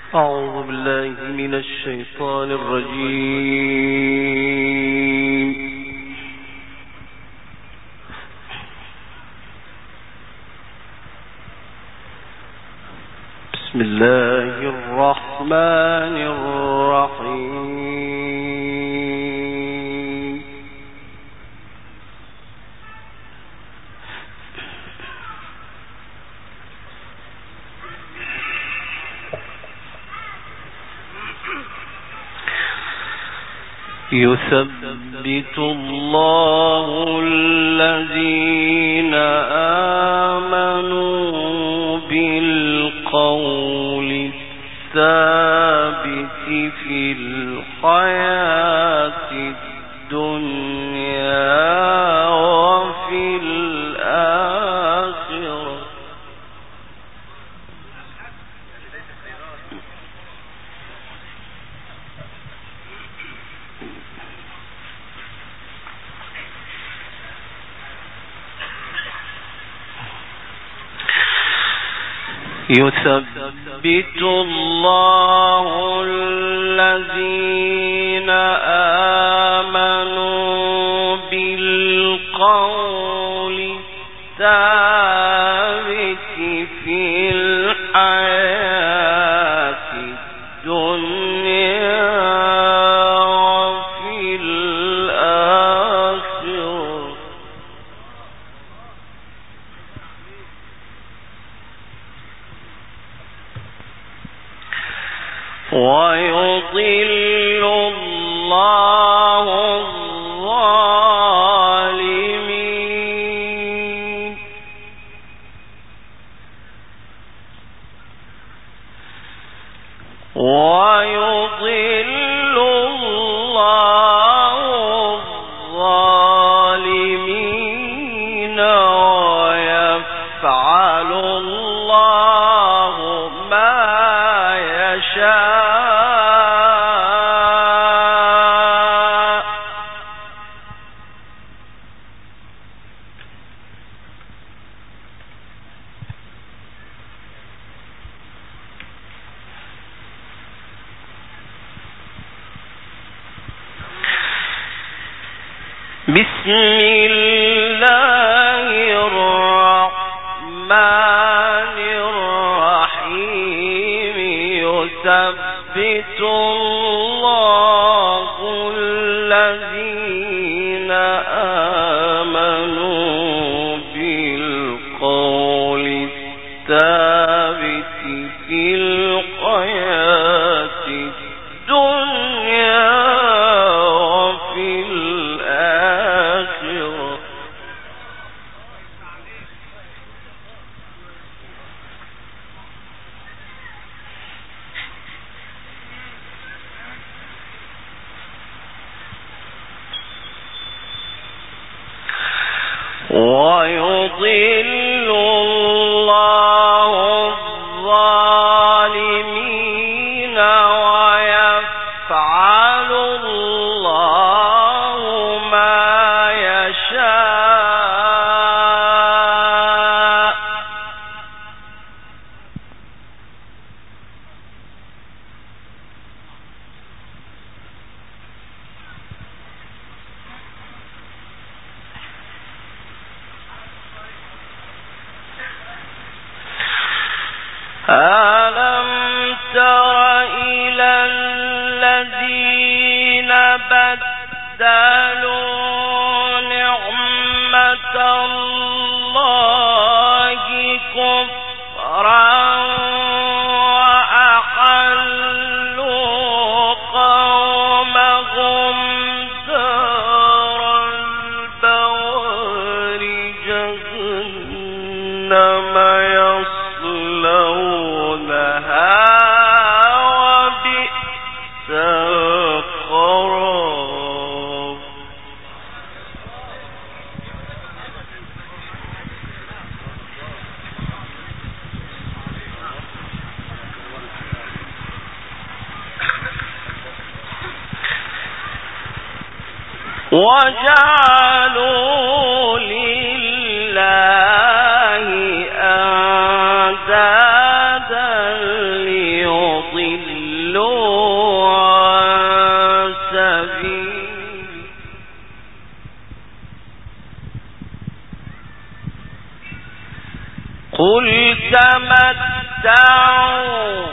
أعوذ بالله من الشيطان الرجيم. بسم الله الرحمن الرحيم. يثبت الله الذين آمنوا بالقول الثابت في الحياة الدنيا وفي الآخرة. يثبت الله الذين آمنوا بالقول الثابت في الحياة الدنيا وفي الآخرة. ويضل الله الظالمين. ويضل الله الظالمين ويفعل الله ما يشاء. بسم الله الرحمن الرحيم. يثبت الله الذين آمنوا بالقول الثابت في الحياة الدنيا وفي الآخرة. ويضل الله الظالمين ويفعل الله ما يشاء. ألم تر إلى الذين بدلوا نعمة الله كفرا وأحلوا قومهم دار البوار جهنم يصلونها وبئس القرار. وجعلوا لله أندادا ليضلوا تمتعوا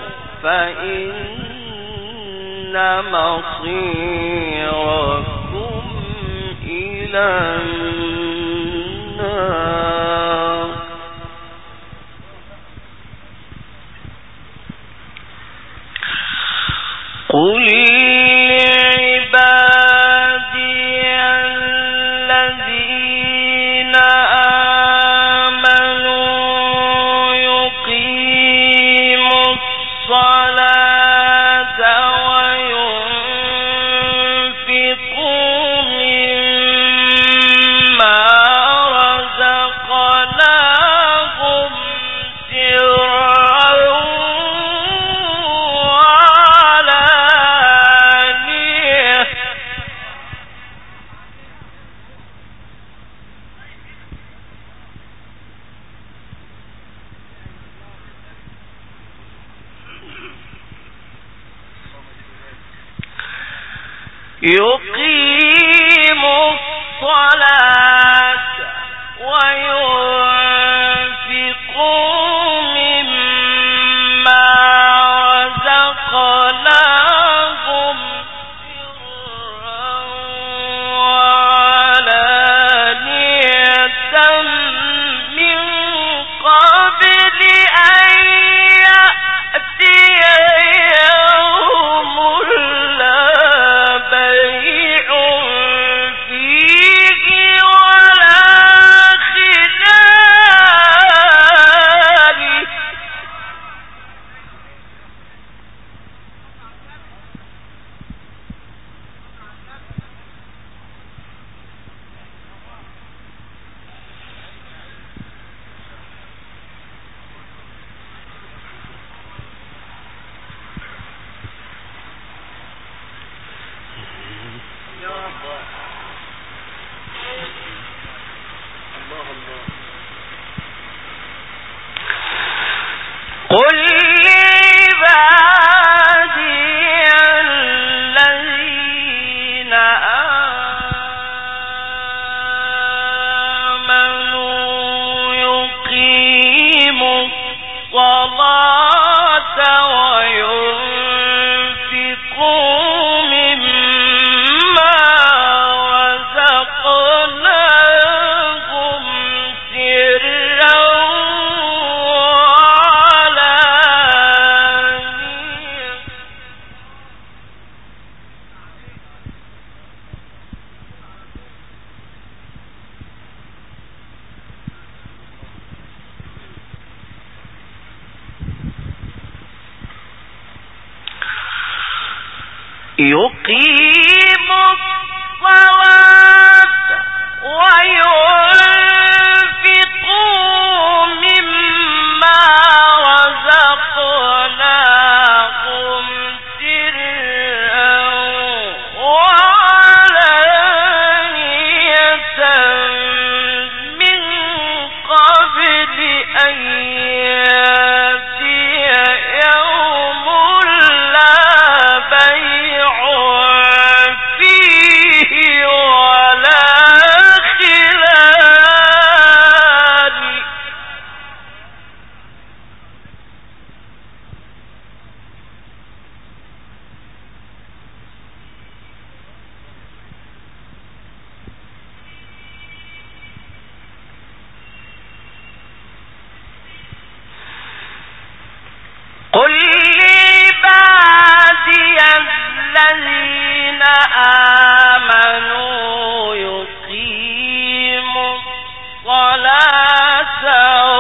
فإن مصيركم إلى النار. قل يقيموا الصلاة وينفقوا مما رزقناهم سرا وعلانية من قبل أن يأتي يوم لا بيع فيه ولا خلال. قل لعبادي الذين آمنوا يقيموا الصلاة وينفقوا مما رزقناهم سرا يقيموا الصلاة وينفقوا مما رزقناهم سرا وعلانية من قبل أن يأتي يوم لا بيع فيه ولا خلال. قل لعبادي الذين آمنوا يقيموا الصلاة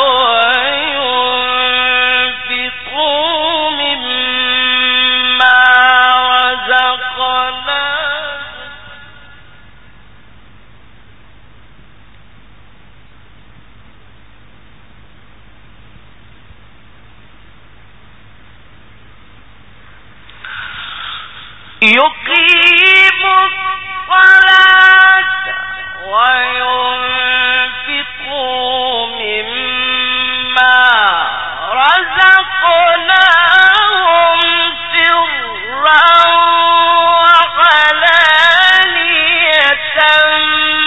وينفقوا مما رزقناهم يقيموا الصلاة وينفقوا مما رزقناهم سرا وعلانية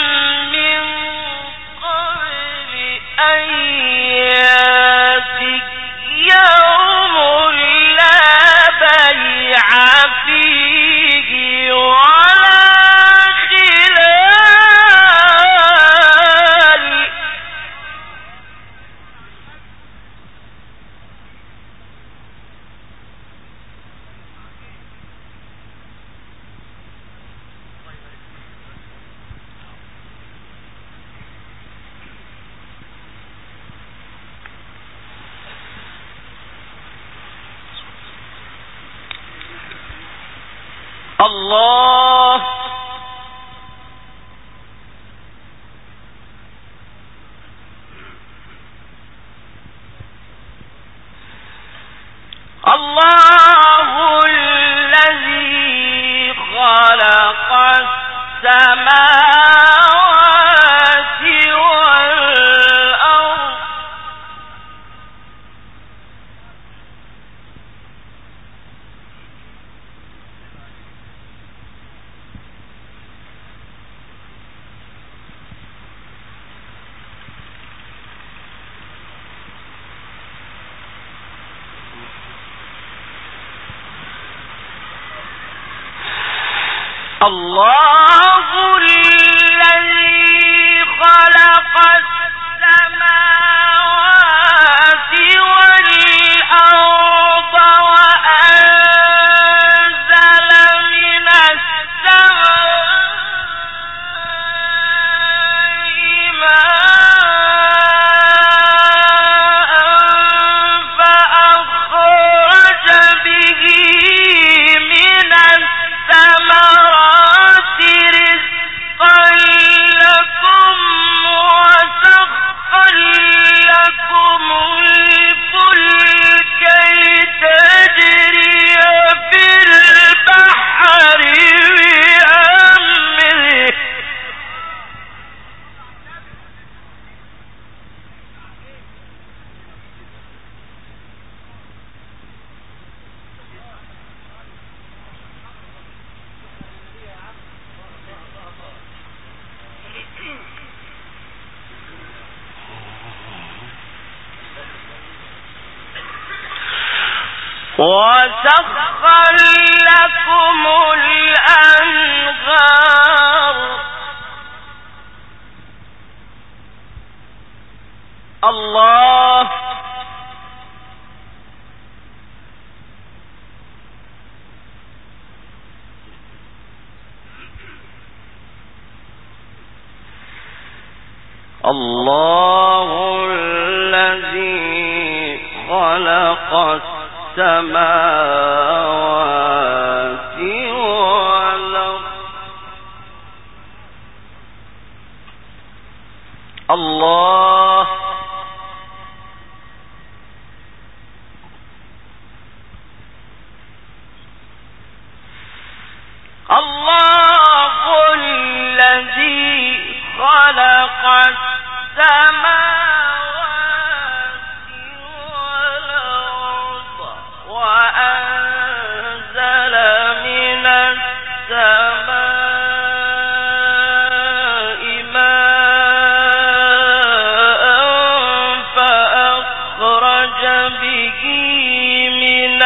من قبل أن يأتي الله الله الذي خلق السماوات والأرض الله الذي خلق السماوات والأرض وأنزل من السماء ماء فأخرج به من الثمرات رزقا لكم وسخر لكم الفلك لتجري في البحر بأمره وسخر لكم الأنهار الله الله الذي خلق السماوات والأرض الله الله الذي خلق السماوات والأرض وأنزل من السماء ماء فأخرج به من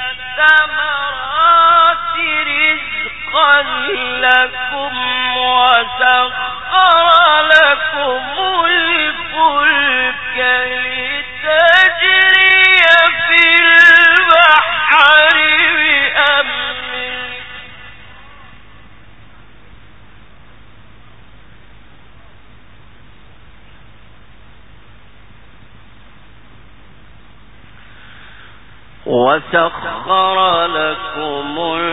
الثمرات رزقا لكم وسخر لكم الفلك لتجري في البحر بأمره وسخر لكم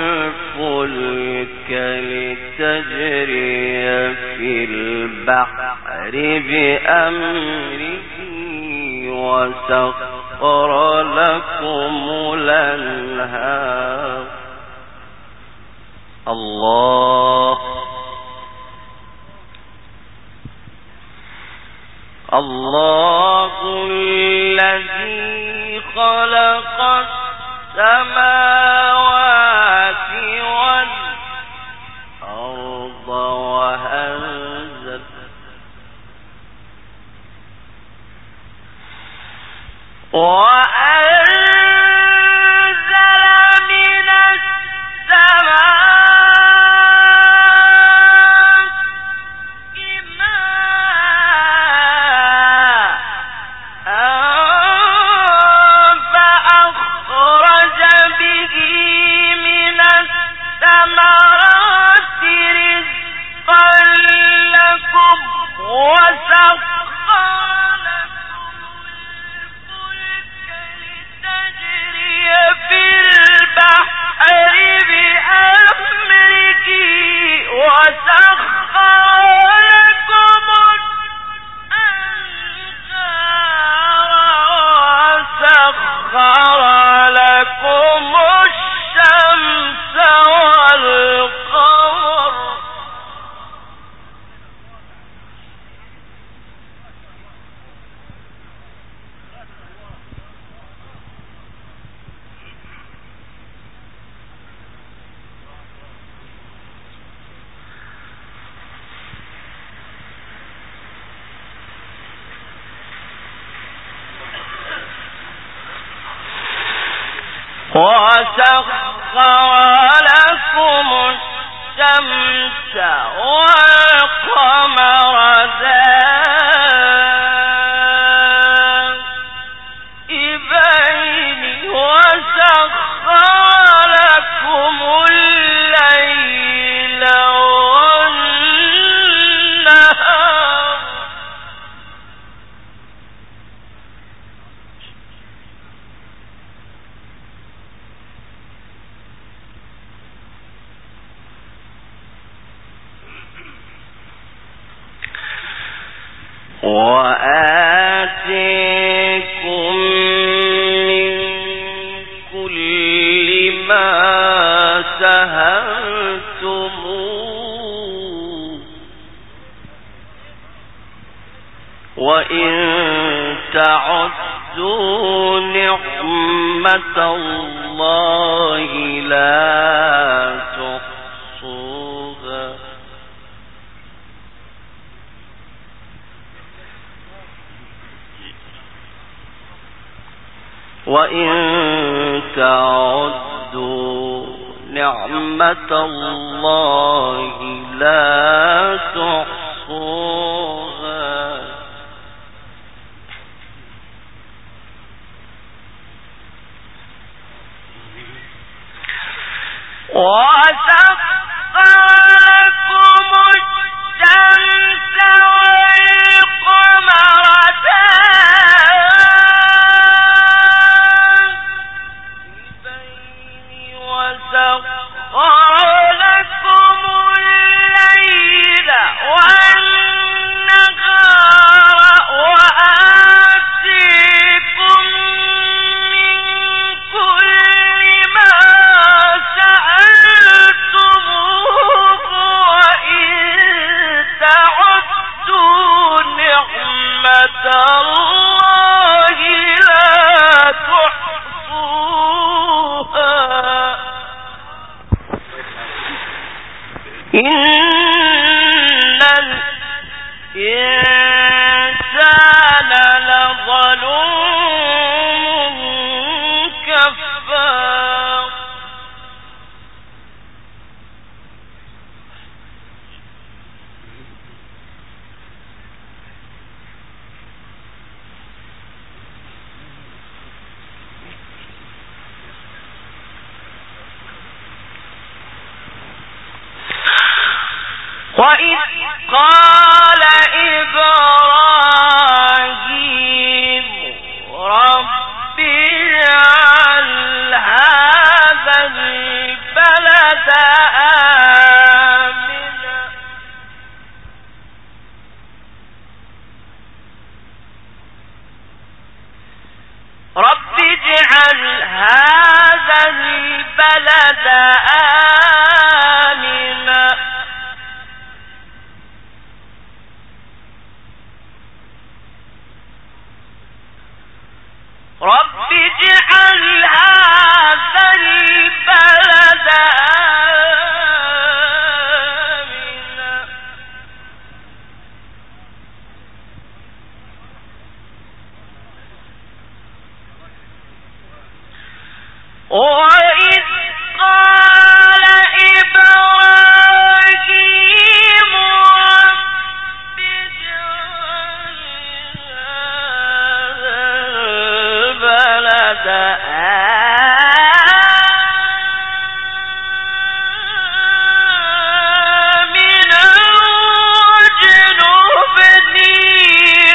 الفلك لتجري في البحر بأمره وسخر لكم الأنهار الله الله الذي خلق السماوات والأرض وأنزل من السماء وآتيكم من كل ما سألتموه وإن تعدوا نعمة الله لا تحصوها وإن تعدوا نعمة الله لا تحصوها وسخر لكم الشمس والقمر دائبين وسخر لكم الليل والنهار وآتيكم من كل ما سألتموه وإن تعدوا نعمة الله لا تحصوها إن الإنسان لظلوم كفار وإذ قال إبراهيم رب اجعل هذا البلد آمنا رب اجعل هذا البلد آمنا رب اجعل هذا البلد آمنا وإذ قال إبراهيم رب اجعل البلد آمنا واجنبني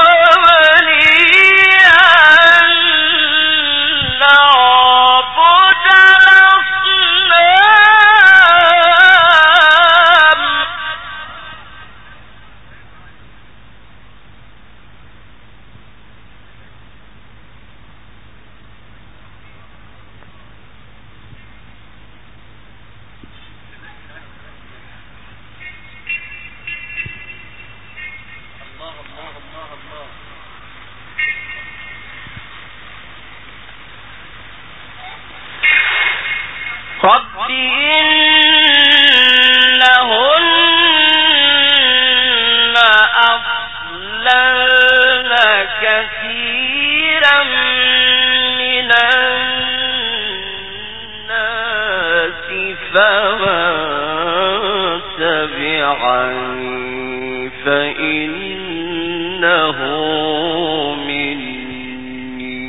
وبني أن نعبد الأصنام رب إنهن أضللن كثيرا من فمن تبعني فإنه مني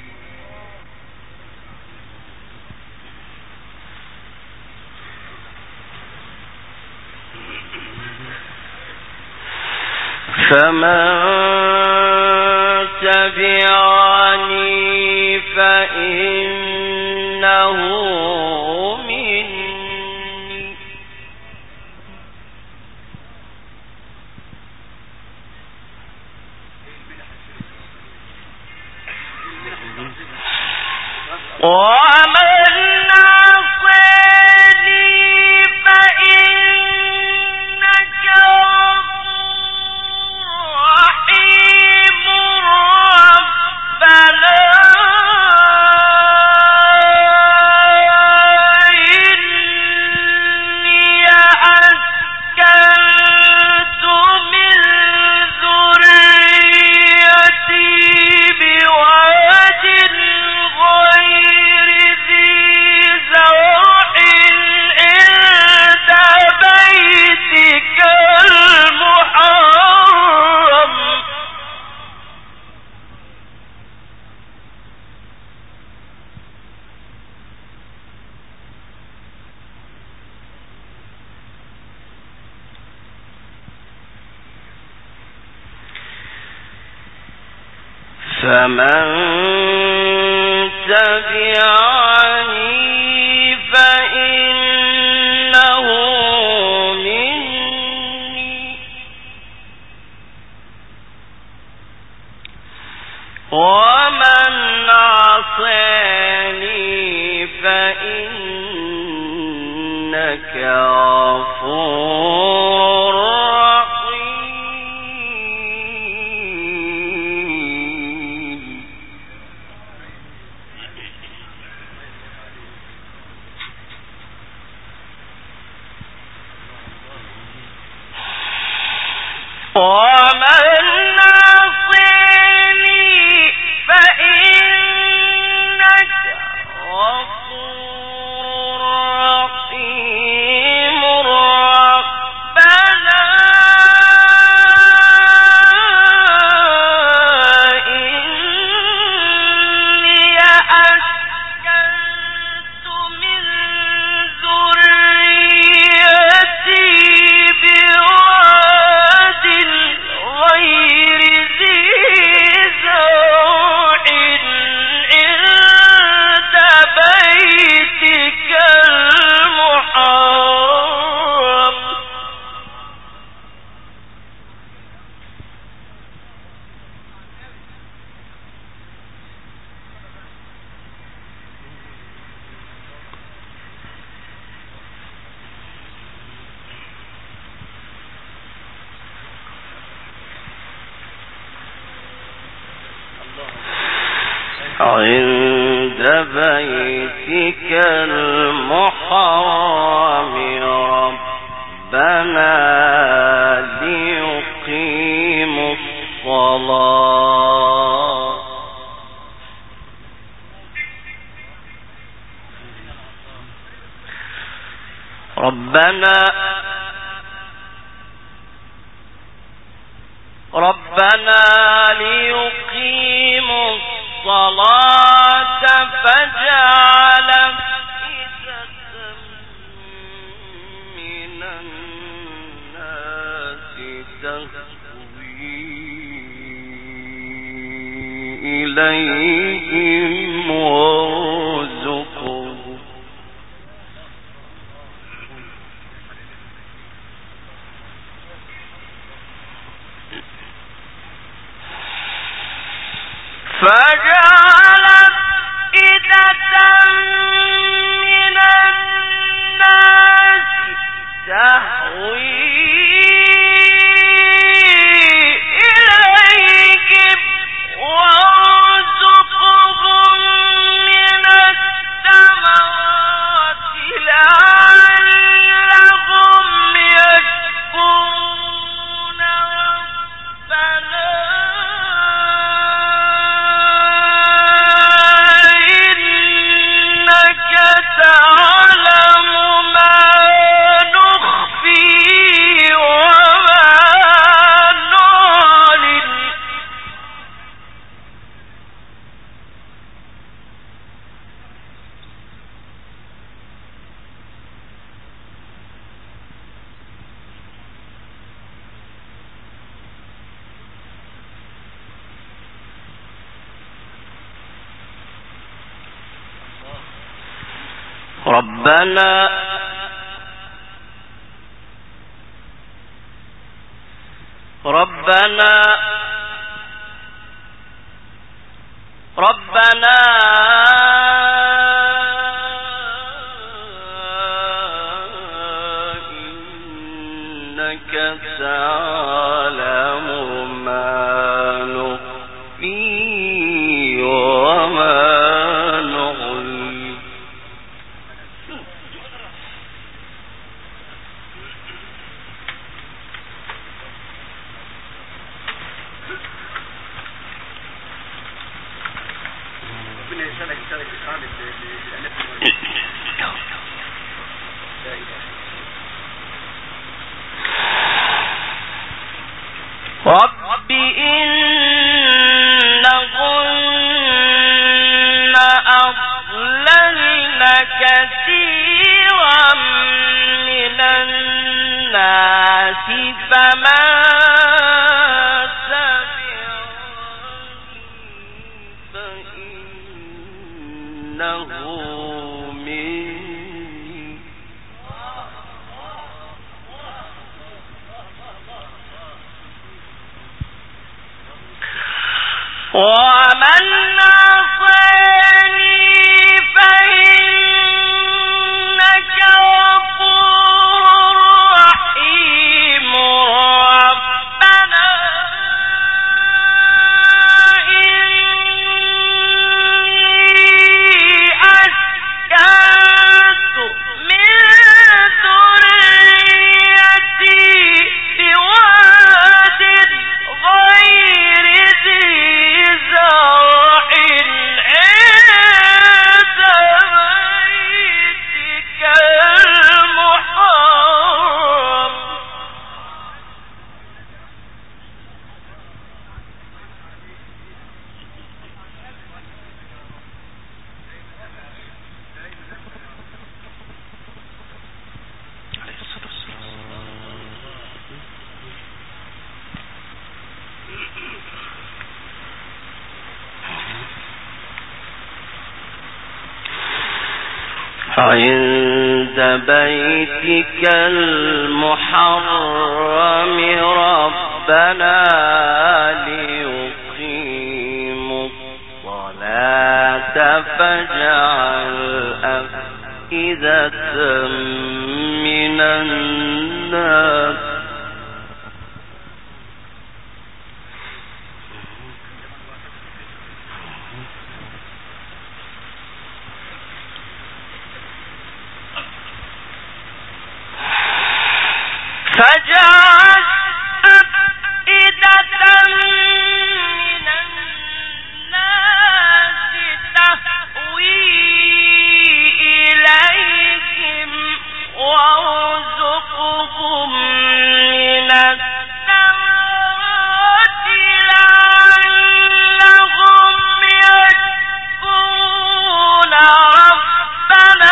فمن تبعني فإنه مني ومن عصاني فإنك غفور ومن عصاني فإنك غفور رحيم ربنا إني أسكنت من ذريتي بواد غير ذي زرع عند بيتك المحرم عند بيتك المحرم ربنا ليقيموا الصلاة ربنا ليقيموا الصلاة فاجعل أفئدة من الناس تهوي إليهم وارزقهم ربنا إنك تعلم ما نخفي وما نعلن رب إنهن أضللن كثيرا من الناس فمن تبعني فإنه مني ومن عصاني فإنك غفور رحيم ربنا إني أسكنت من ذريتي بواد غير ذي زرع عند بيتك المحرم عند بيتك المحرم ربنا ليقيموا الصلاة فاجعل أفئدة من الناس فجعل أفئدة من الناس تهوي إليهم وارزقهم من الثمرات لعلهم يشكرون ربنا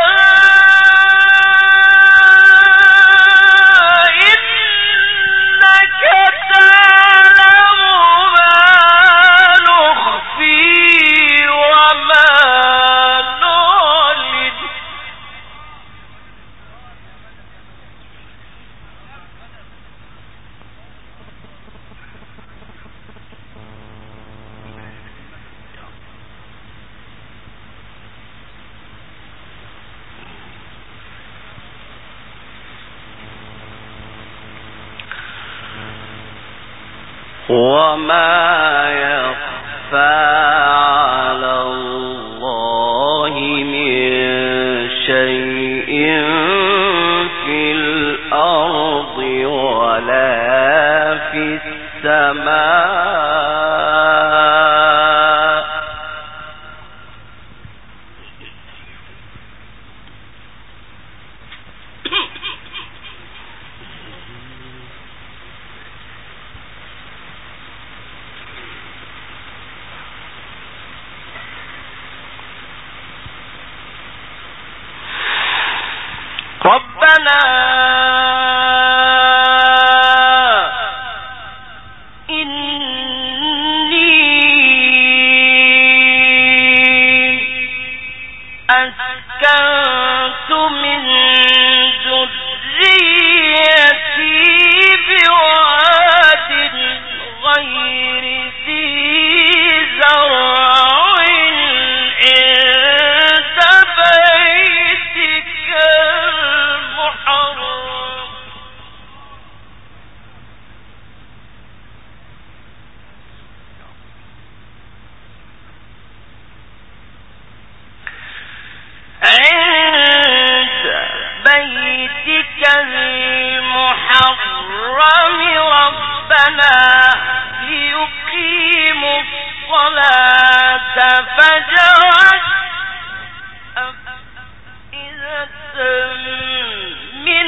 وما يخفى على الله من شيء في الأرض ولا في السماء ربنا إني أسكنت ربنا ليقيموا الصلاة فاجعل أفئدة من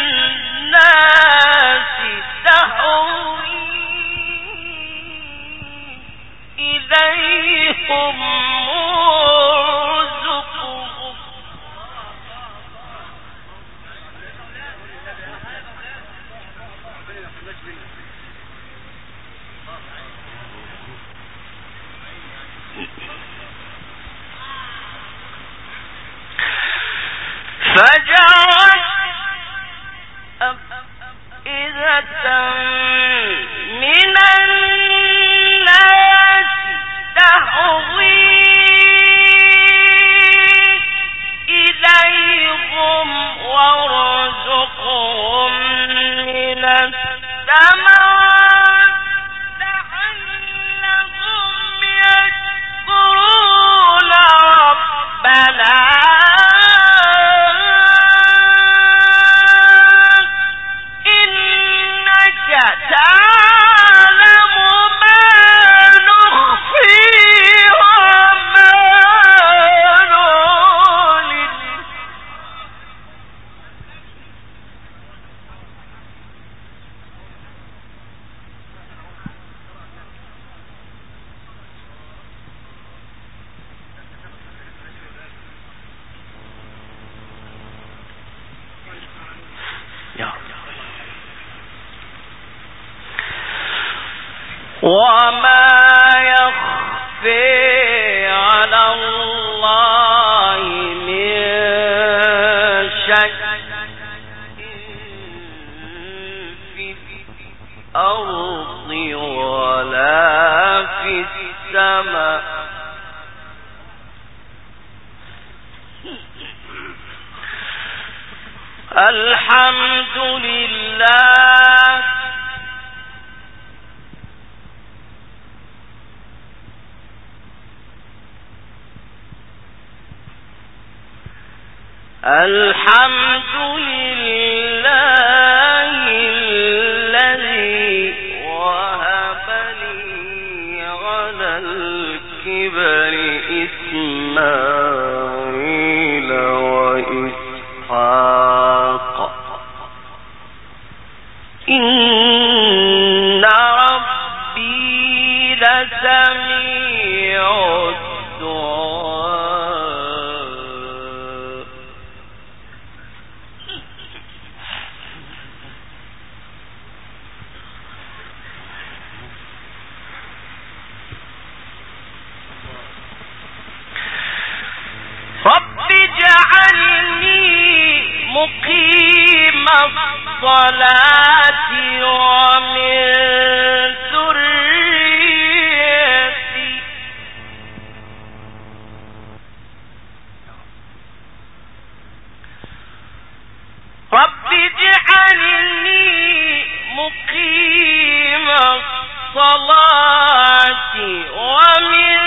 الناس تهوي إليهم وارزقهم فجعل أفئدة من الناس تهوي إليهم وارزقهم من الثمرات لعلهم يشكرون ربنا وما يخفي على الله من شيء في الأرض ولا في السماء الحمد لله الحمد لله الذي وهب لي على الكبر إسماعيل وإسحاق إن ربي لسميع الدعاء رب اجعلني مقيم الصلاة ومن ذريتي رب اجعلني مقيم الصلاة ومن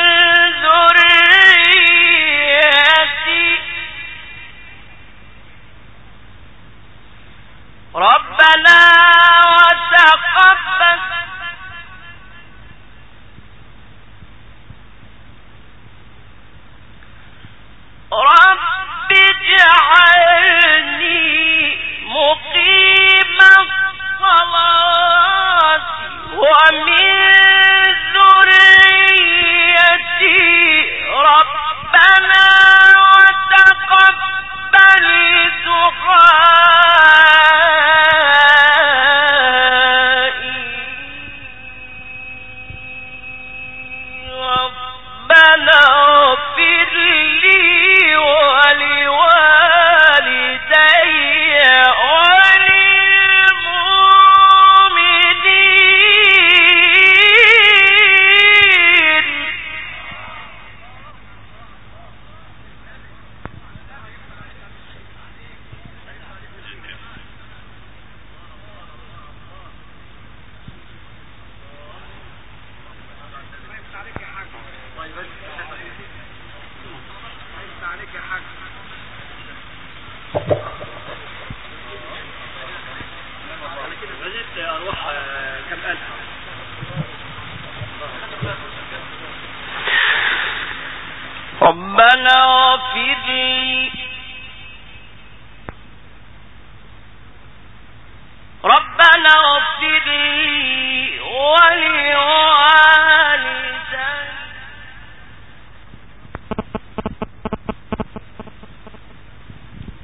ربنا وتقبل رب اجعلني مقيم الصلاة ومن ذريتي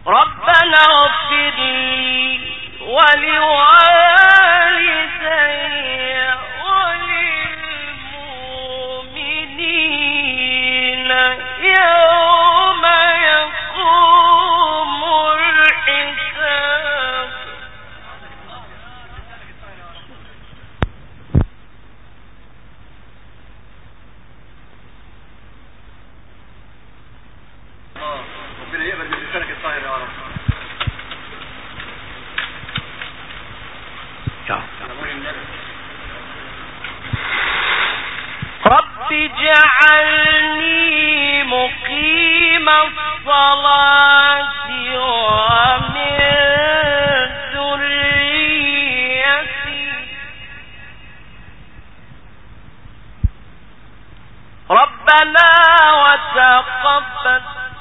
ربنا اغفر لي ولوالدي وللمؤمنين يوم يقوم الحساب. ربنا يقبل من لسانك الطاهر يا رب. رب اجعلني مقيم الصلاة ومن ذريتي ربنا وتقبل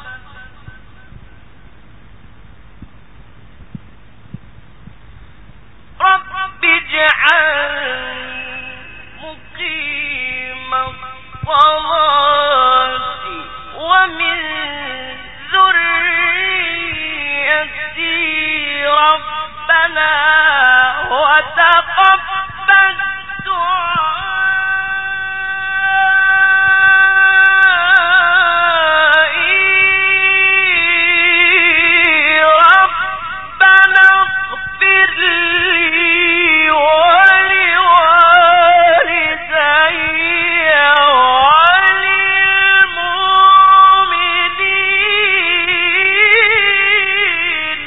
رب اجعلني مقيم الصلاة ومن ذريتي ربنا وتقبل دعائي ربنا اغفر لي ولوالدي وللمؤمنين.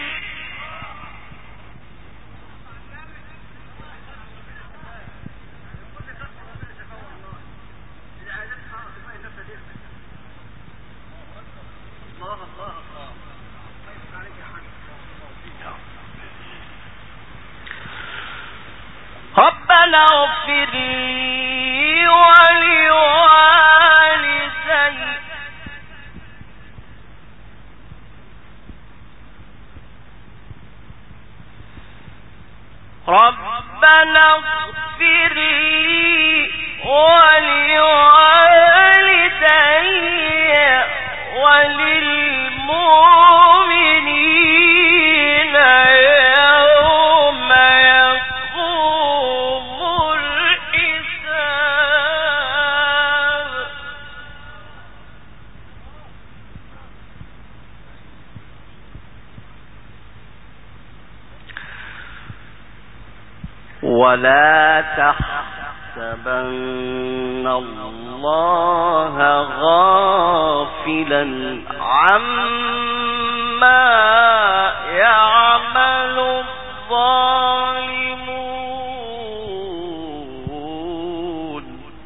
ربنا اغفر لي ولوالدي ربنا اغفر لي ولوالدي وللمؤمنين يوم يقوم الحساب. ولا تحسبن الله غافلا عما يعمل الظالمون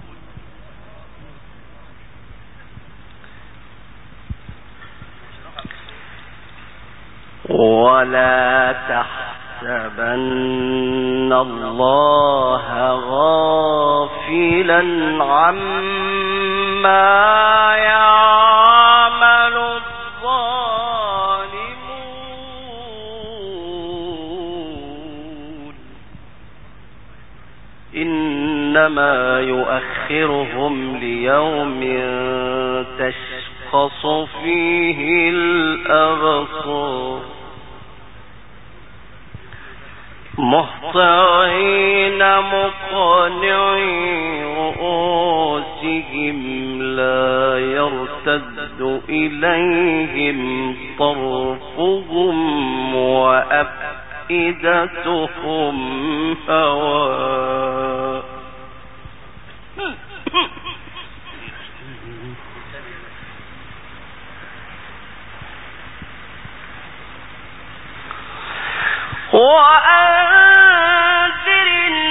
ولا تحسبن الله غافلا عما يعمل الظالمون إنما يؤخرهم ليوم تشخص فيه الأبصار مهطعين مقنعي رؤوسهم لا يرتد إليهم طرفهم وأفئدتهم هواء وأنذر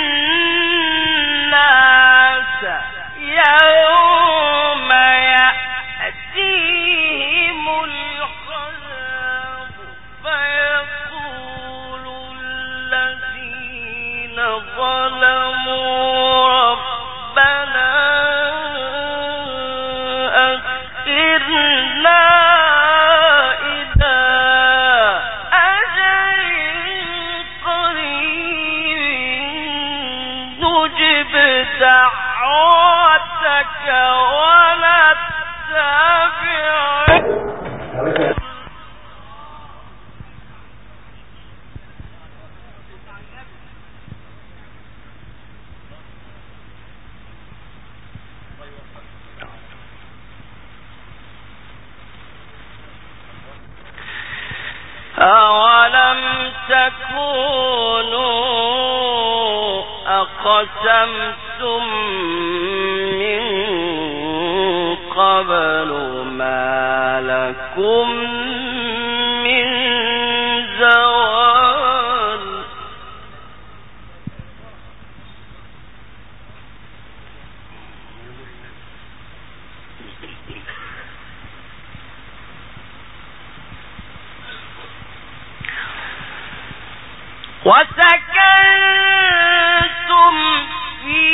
الناس يوم يأتيهم العذاب فيقول الذين ظلموا ربنا أخرنا إلى أجل قريب أولم تكونوا أقسمتم من قبل ما لكم من زوال وسكنتم في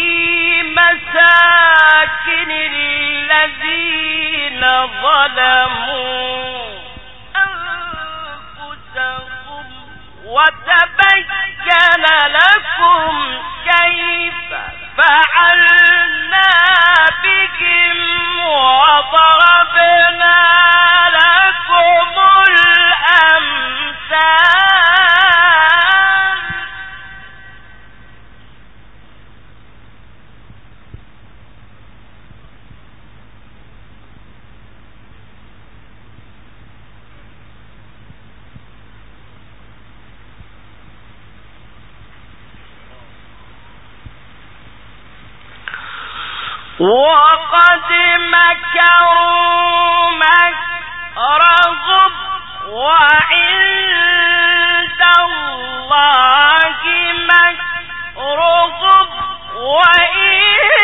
مساكن الذين ظلموا أنفسهم وتبين لكم كيف فعلنا بهم وضربنا لكم الأمثال وقد مكروا مكرهم وعند الله مكرهم وإن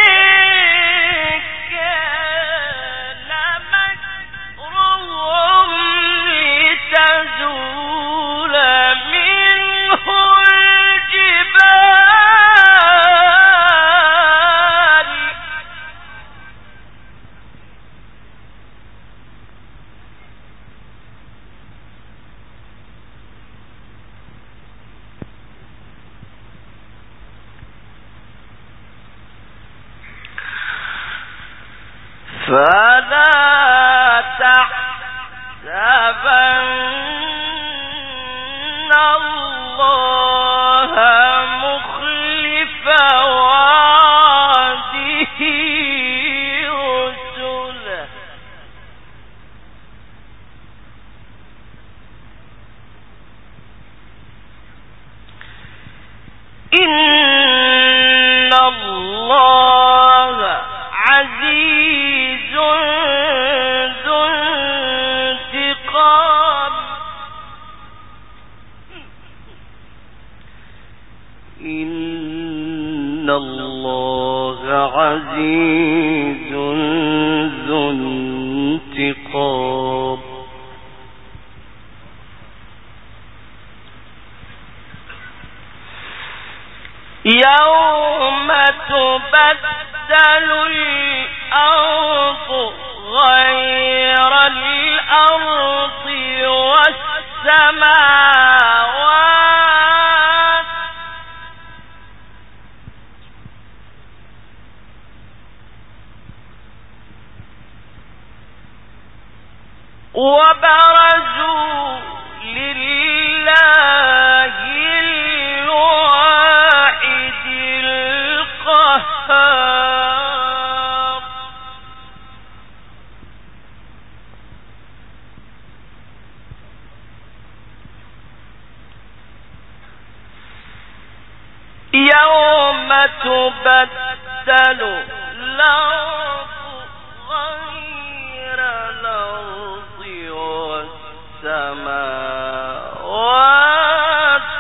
كان مكرهم لتزول منه الجبال فلا تحسبن الله مخلف وعده رسله إن الله عزيز ذو انتقام إن الله عزيز ذو انتقام يوم تبدل الأرض غير الأرض والسماوات وبرزوا لله الواحد القهار يوم تبدل الأرض غير الأرض والسماوات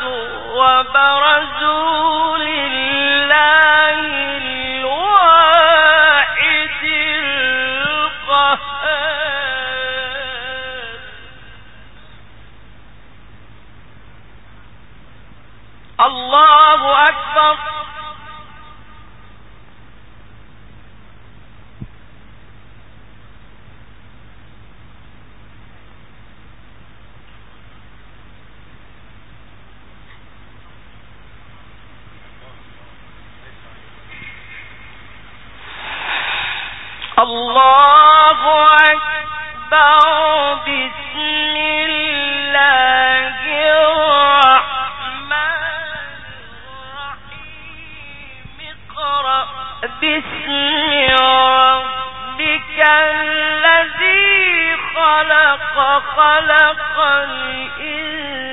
وبرزوا لله الواحد القهار الله أكبر الله أكبر بسم الله الرحمن الرحيم اقرأ باسم ربك الذي خلق الإنسان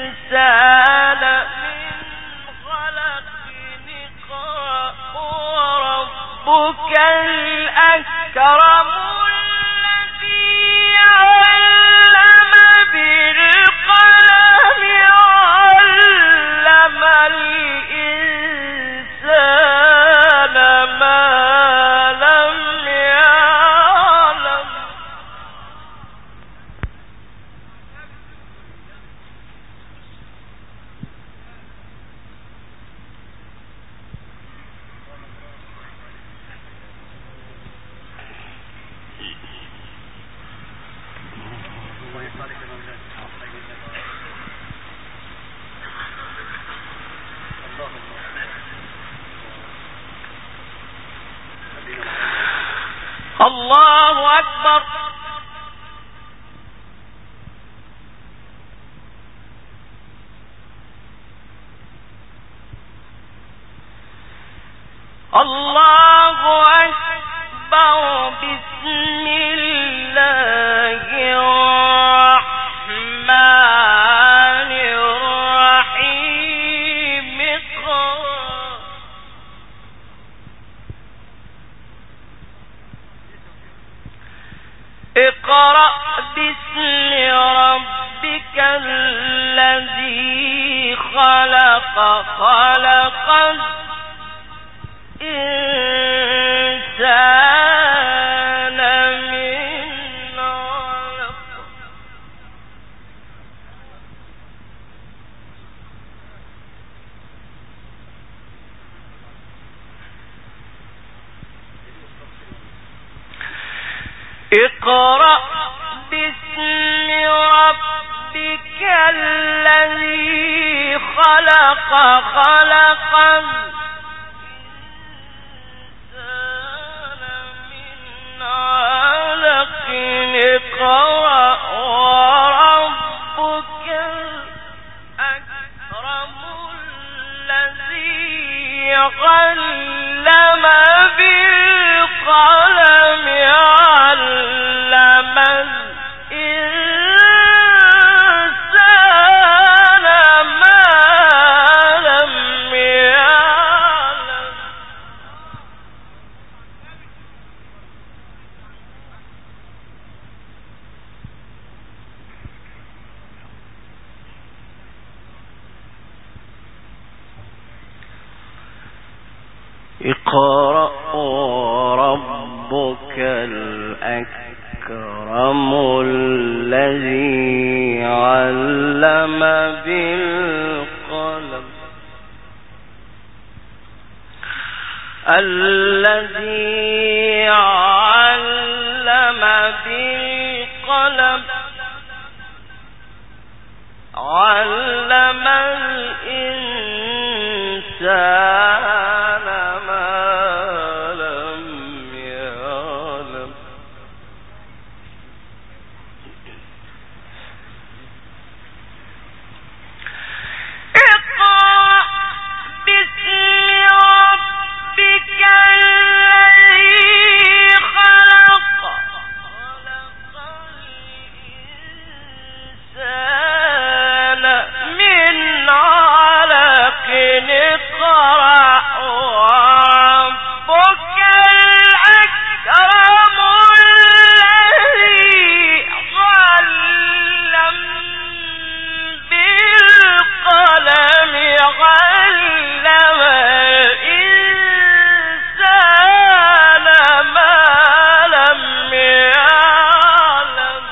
الله أكبر. الله أكبر. بسم الله الرحمن الرحيم. اقرأ باسم ربك الذي خلق. خلق الإنسان من علق. اقرأ باسم ربك الذي خلق. خلق الإنسان من علق. اقرأ وربك الأكرم الذي علم بالقلم. علم الإنسان ما لم يعلم. اقرأ وربك الأكرم الذي علم بالقلم. الذي علم بالقلم. علم الإنسان ما لم يعلم. اقرأ باسم ربك الذي خلق. خلق الإنسان من علق. اقرأ وربك الأكرم الذي علم بالقلم. علم الإنسان ما لم يعلم.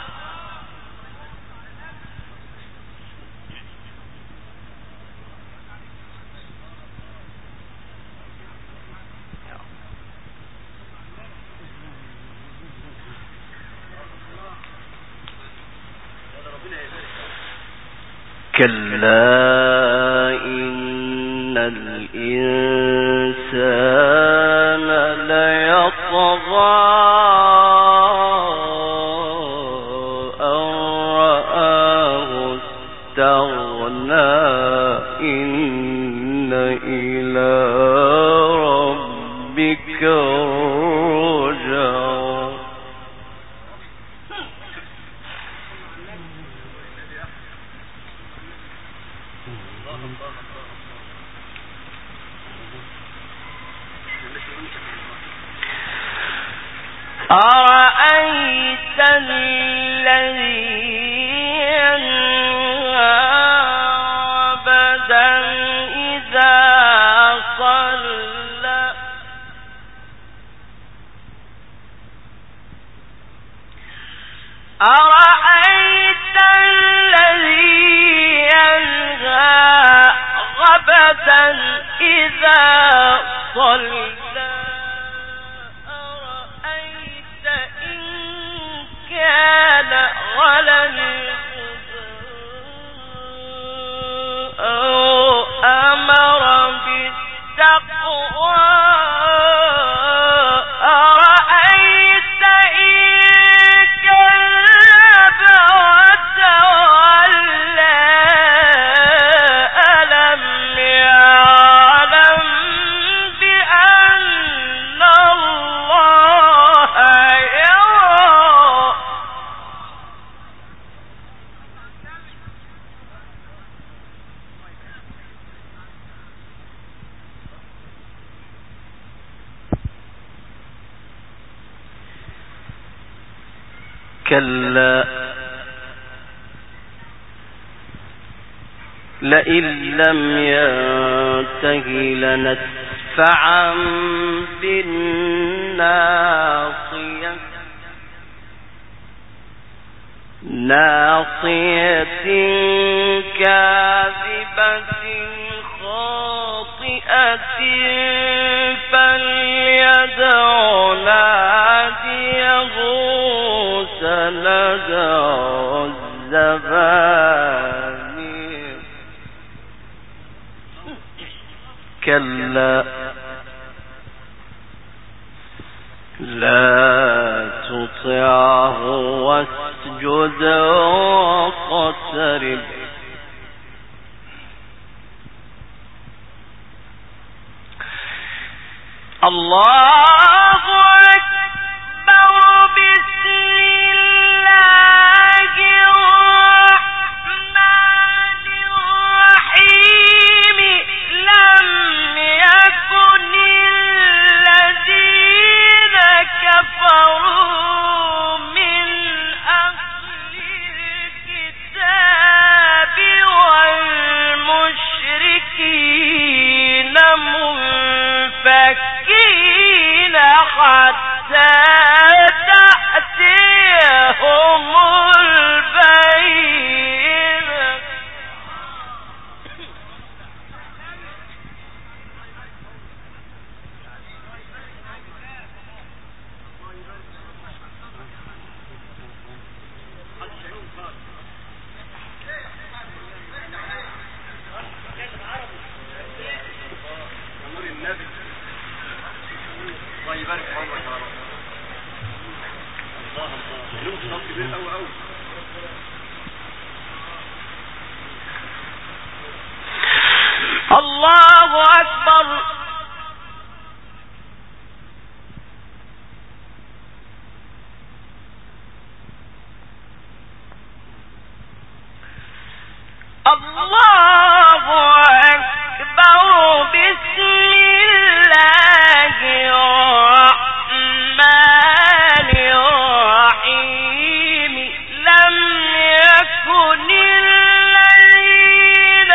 كلا إن الإنسان ليطغى أن رآه استغنى. إن إلى ربك الرجعى. أرأيت الذي ينهى عبدا إذا صلى. أرأيت الذي ينهى عبدا إذا صلى. كان على الهدى أو أمر بالتقوى. أرأيت كلا لئن لم ينته لنسفعا بالناصية ناصية كاذبة خاطئة فليدع ناديه سندع الزبانية كلا لا تطعه واسجد واقترب الله أكبر بسم الله الرحمن الرحيم لم يكن الذين كفروا من أهل الكتاب والمشركين منفكين حتى تأتيهم البينة الله أكبر الله أكبر بسم الله الرحمن الرحيم لم يكن الذين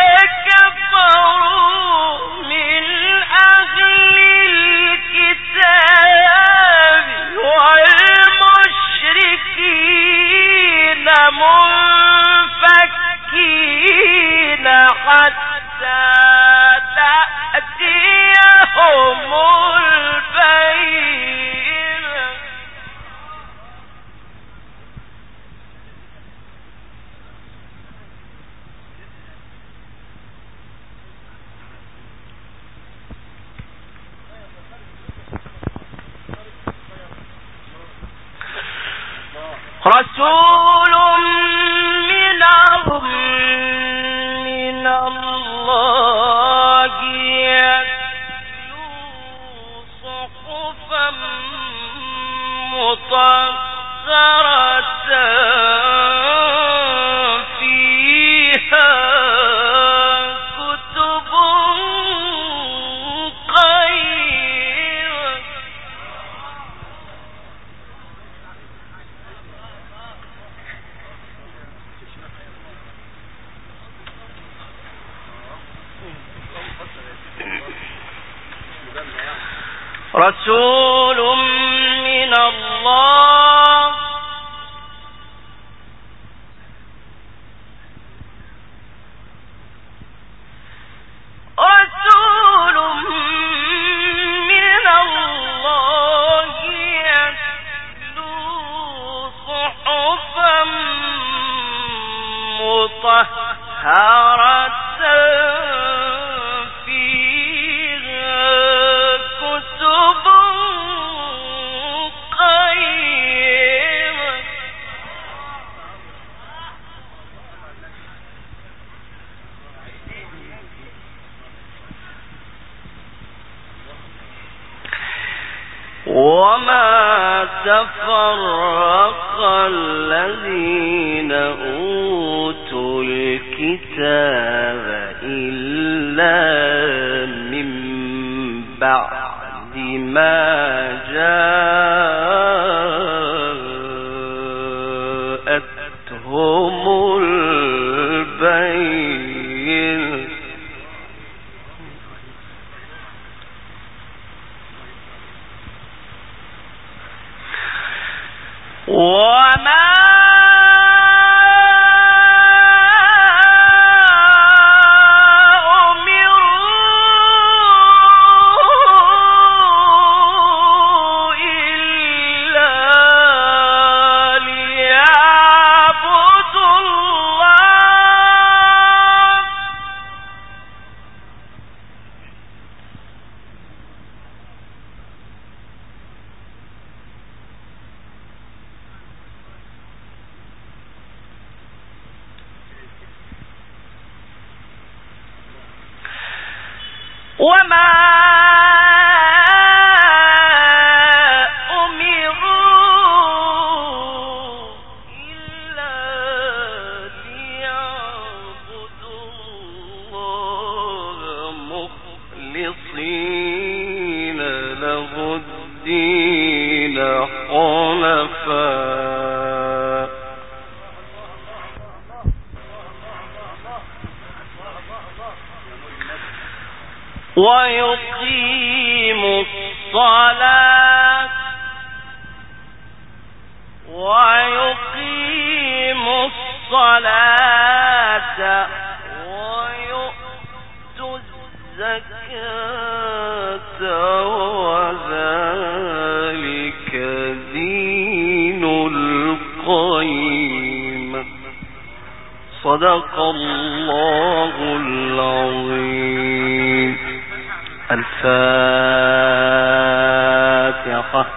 كفروا من أهل الكتاب والمشركين منفكين حتى تأتيهم البينة رسول من الله يتلو صحفا مطهرة فيها كتب قيمة رسول من الله رسول من الله يتلو صحفا مطهرة وما تفرق الذين أوتوا الكتاب إلا من بعد ما جاءهم وما ويقيم الصلاة ويؤت الزكاة وذلك دين القيم. صدق الله العظيم. الفاتحة.